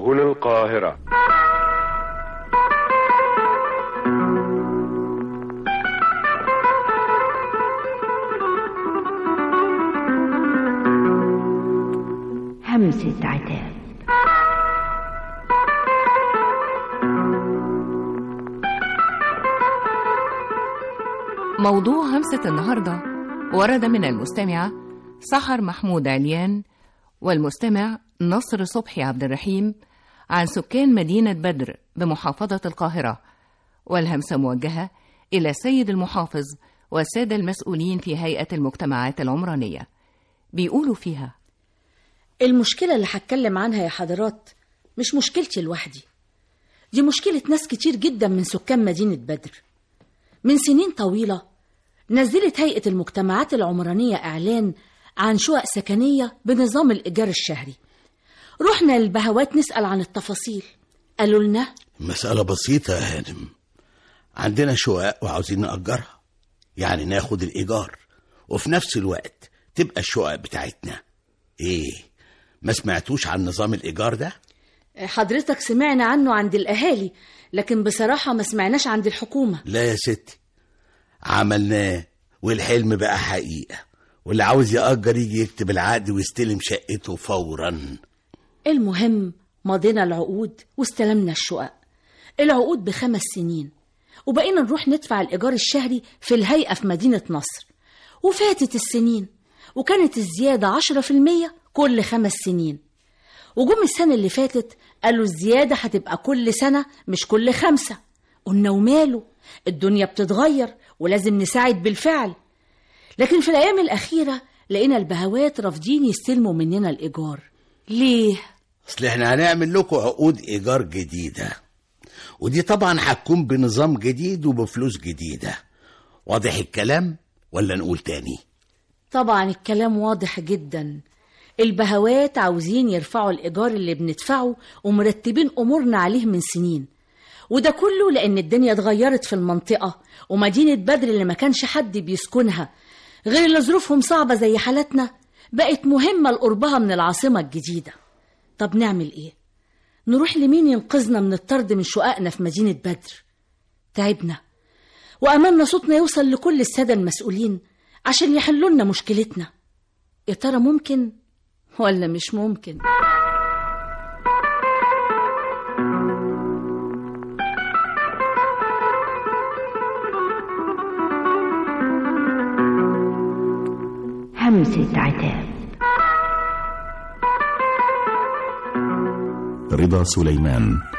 سهل القاهرة. همسة عتاب. موضوع همسة النهاردة ورد من المستمعة سحر محمود عليان والمستمع نصر صبحي عبد الرحيم عن سكان مدينة بدر بمحافظة القاهرة، والهمسة موجهة إلى السيد المحافظ والسادة المسؤولين في هيئة المجتمعات العمرانية. بيقولوا فيها: المشكلة اللي هتكلم عنها يا حضرات مش مشكلتي لوحدي، دي مشكلة ناس كتير جدا من سكان مدينة بدر. من سنين طويلة نزلت هيئة المجتمعات العمرانية إعلان عن شقق سكنية بنظام الإيجار الشهري. رحنا للبهوات نسأل عن التفاصيل، قالوا لنا مسألة بسيطة يا هانم، عندنا شقق وعاوزين نأجرها، يعني ناخد الإيجار وفي نفس الوقت تبقى الشقق بتاعتنا. إيه، ما سمعتوش عن نظام الإيجار ده؟ حضرتك سمعنا عنه عند الأهالي، لكن بصراحة ما سمعناش عند الحكومة. لا يا ستي، عملناه والحلم بقى حقيقة، واللي عاوز يأجر يجي يكتب العقد ويستلم شقته فورا. المهم مضينا العقود واستلمنا الشقق. العقود ب5 سنين، وبقينا نروح ندفع الإيجار الشهري في الهيئة في مدينة نصر. وفاتت السنين وكانت الزيادة 10% كل 5 سنين. وجم السنة اللي فاتت قالوا الزيادة هتبقى كل سنة مش كل 5. قلنا وماله، الدنيا بتتغير ولازم نساعد بالفعل. لكن في الأيام الأخيرة لقينا البهوات رافضين يستلموا مننا الإيجار. ليه؟ أصل احنا هنعمل لكم عقود إيجار جديدة، ودي طبعا هتكون بنظام جديد وبفلوس جديدة. واضح الكلام ولا نقول تاني؟ طبعا الكلام واضح جدا. البهوات عاوزين يرفعوا الإيجار اللي بندفعه ومرتبين أمورنا عليه من سنين، وده كله لأن الدنيا اتغيرت في المنطقة، ومدينة بدر اللي ما كانش حد بيسكنها غير اللي ظروفهم صعبة زي حالتنا بقت مهمة لقربها من العاصمة الجديدة. طب نعمل إيه؟ نروح لمين ينقذنا من الطرد من شققنا في مدينة بدر؟ تعبنا وأملنا صوتنا يوصل لكل السادة المسؤولين عشان يحلوا لنا مشكلتنا. يا ترى ممكن ولا مش ممكن؟ همسة عتاب. رضا سليمان.